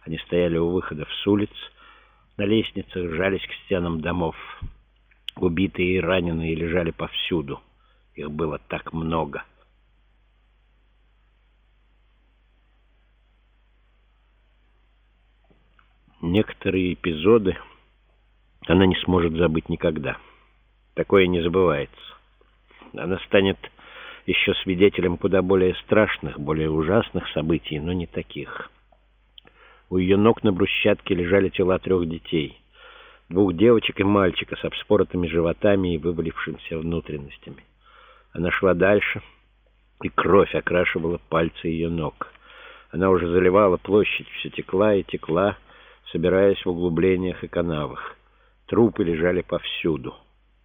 Они стояли у выходов с улиц, на лестницах, жались к стенам домов. Убитые и раненые лежали повсюду. Их было так много. Некоторые эпизоды она не сможет забыть никогда. Такое не забывается. Она станет еще свидетелем куда более страшных, более ужасных событий, но не таких. У ее ног на брусчатке лежали тела 3 детей. 2 девочек и мальчика с обспоротыми животами и вывалившимися внутренностями. Она шла дальше, и кровь окрашивала пальцы ее ног. Она уже заливала площадь, все текла и текла, собираясь в углублениях и канавах. Трупы лежали повсюду.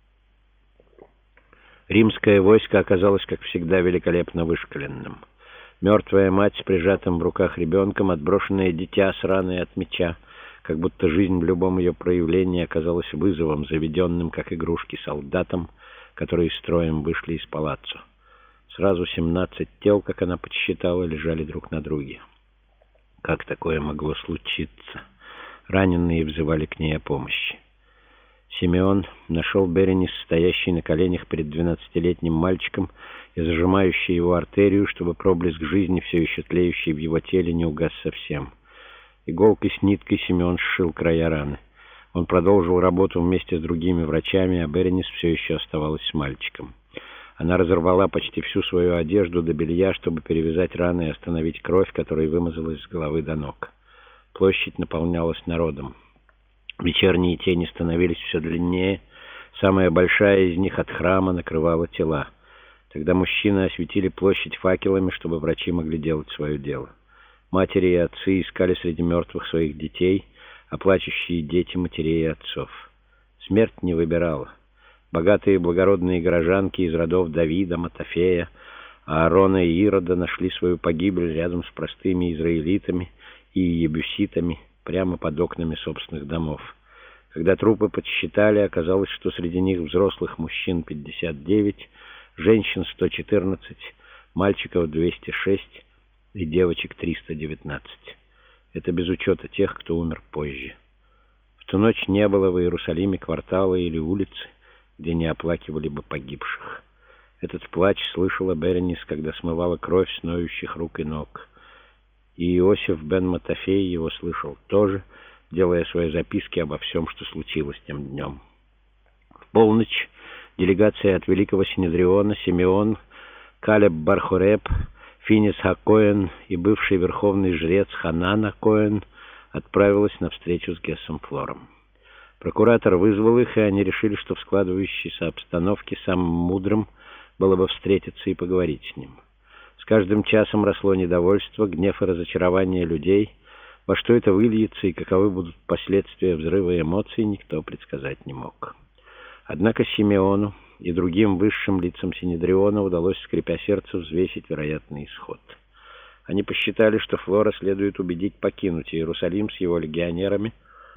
Римское войско оказалось, как всегда, великолепно вышкаленным. Мертвая мать с прижатым в руках ребенком, отброшенное дитя с раной от меча, как будто жизнь в любом ее проявлении оказалась вызовом, заведенным, как игрушки, солдатам, которые строем вышли из палаццо. Сразу 17 тел, как она подсчитала, лежали друг на друге. Как такое могло случиться? Раненые взывали к ней о помощи. Симеон нашел Беренис, стоящий на коленях перед 12-летним мальчиком и зажимающий его артерию, чтобы проблеск жизни, все еще тлеющий в его теле, не угас совсем. Иголкой с ниткой Симеон сшил края раны. Он продолжил работу вместе с другими врачами, а Беренис все еще оставалась с мальчиком. Она разорвала почти всю свою одежду до белья, чтобы перевязать раны и остановить кровь, которая вымазалась с головы до ног. Площадь наполнялась народом. Вечерние тени становились все длиннее. Самая большая из них от храма накрывала тела. Тогда мужчины осветили площадь факелами, чтобы врачи могли делать свое дело. Матери и отцы искали среди мертвых своих детей, а плачущие дети матерей и отцов. Смерть не выбирала. Богатые благородные горожанки из родов Давида, Матофея, Аарона и Ирода нашли свою погибель рядом с простыми израилитами и ебуситами, прямо под окнами собственных домов. Когда трупы подсчитали, оказалось, что среди них взрослых мужчин 59, женщин 114, мальчиков 206 и девочек 319. Это без учета тех, кто умер позже. В ту ночь не было в Иерусалиме квартала или улицы, где не оплакивали бы погибших. Этот плач слышала Беренис, когда смывала кровь с ноющих рук и ног. И Иосиф бен Матофей его слышал тоже, делая свои записки обо всем, что случилось тем днем. В полночь делегация от Великого Синедриона Симеон, Калеб бар-Хореб, Финес ха-Коэн и бывший верховный жрец Ханан ха-Коэн отправилась на встречу с Гессом Флором. Прокуратор вызвал их, и они решили, что в складывающейся обстановке самым мудрым было бы встретиться и поговорить с ним. С каждым часом росло недовольство, гнев и разочарование людей. Во что это выльется и каковы будут последствия взрыва эмоций, никто предсказать не мог. Однако Симеону и другим высшим лицам Синедриона удалось, скрипя сердце, взвесить вероятный исход. Они посчитали, что Флора следует убедить покинуть Иерусалим с его легионерами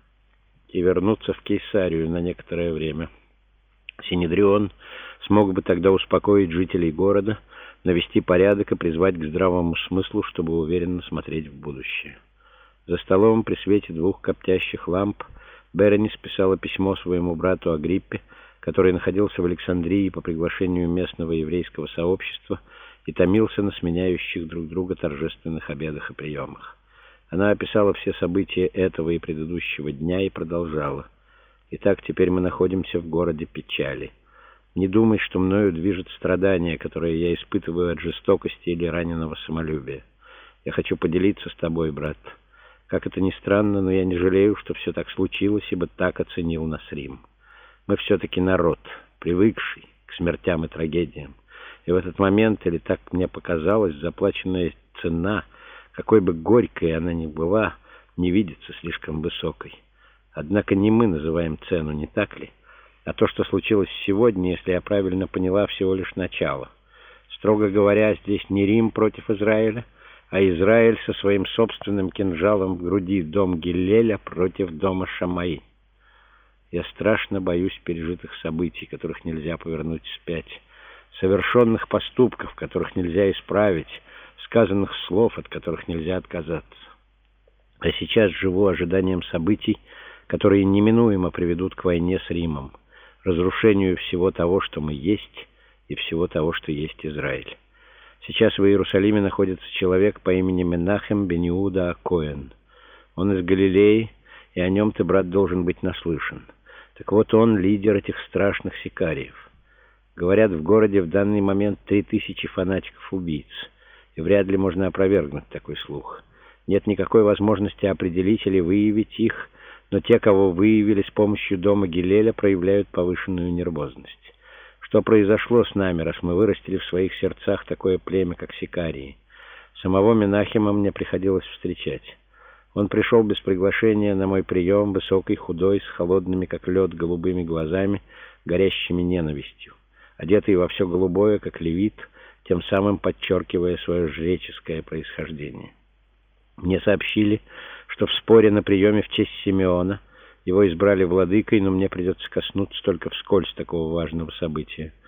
и вернуться в Кейсарию на некоторое время. Синедрион смог бы тогда успокоить жителей города, навести порядок и призвать к здравому смыслу, чтобы уверенно смотреть в будущее. За столом при свете 2 коптящих ламп Беренис писала письмо своему брату Агриппе, который находился в Александрии по приглашению местного еврейского сообщества и томился на сменяющих друг друга торжественных обедах и приемах. Она описала все события этого и предыдущего дня и продолжала. «Итак, теперь мы находимся в городе печали. Не думай, что мною движет страдание, которое я испытываю от жестокости или раненого самолюбия. Я хочу поделиться с тобой, брат. Как это ни странно, но я не жалею, что все так случилось, ибо так оценил нас Рим. Мы все-таки народ, привыкший к смертям и трагедиям. И в этот момент, или так мне показалось, заплаченная цена, какой бы горькой она ни была, не видится слишком высокой. Однако не мы называем цену, не так ли? А то, что случилось сегодня, если я правильно поняла, всего лишь начало. Строго говоря, здесь не Рим против Израиля, а Израиль со своим собственным кинжалом в груди, дом Гиллеля против дома Шамаи. Я страшно боюсь пережитых событий, которых нельзя повернуть вспять, совершенных поступков, которых нельзя исправить, сказанных слов, от которых нельзя отказаться. А сейчас живу ожиданием событий, которые неминуемо приведут к войне с Римом, разрушению всего того, что мы есть, и всего того, что есть Израиль. Сейчас в Иерусалиме находится человек по имени Менахем бен Иуда а-Коэн. Он из Галилеи, и о нем ты, брат, должен быть наслышан. Так вот, он лидер этих страшных сикариев. Говорят, в городе в данный момент 3000 фанатиков-убийц, и вряд ли можно опровергнуть такой слух. Нет никакой возможности определить или выявить их, но те, кого выявили с помощью дома Гилеля, проявляют повышенную нервозность. Что произошло с нами, раз мы вырастили в своих сердцах такое племя, как сикарии? Самого Менахема мне приходилось встречать. Он пришел без приглашения на мой прием, высокий, худой, с холодными, как лед, голубыми глазами, горящими ненавистью, одетый во все голубое, как левит, тем самым подчеркивая свое жреческое происхождение. Мне сообщили, что в споре на приеме в честь Симеона его избрали владыкой, но мне придется коснуться только вскользь такого важного события.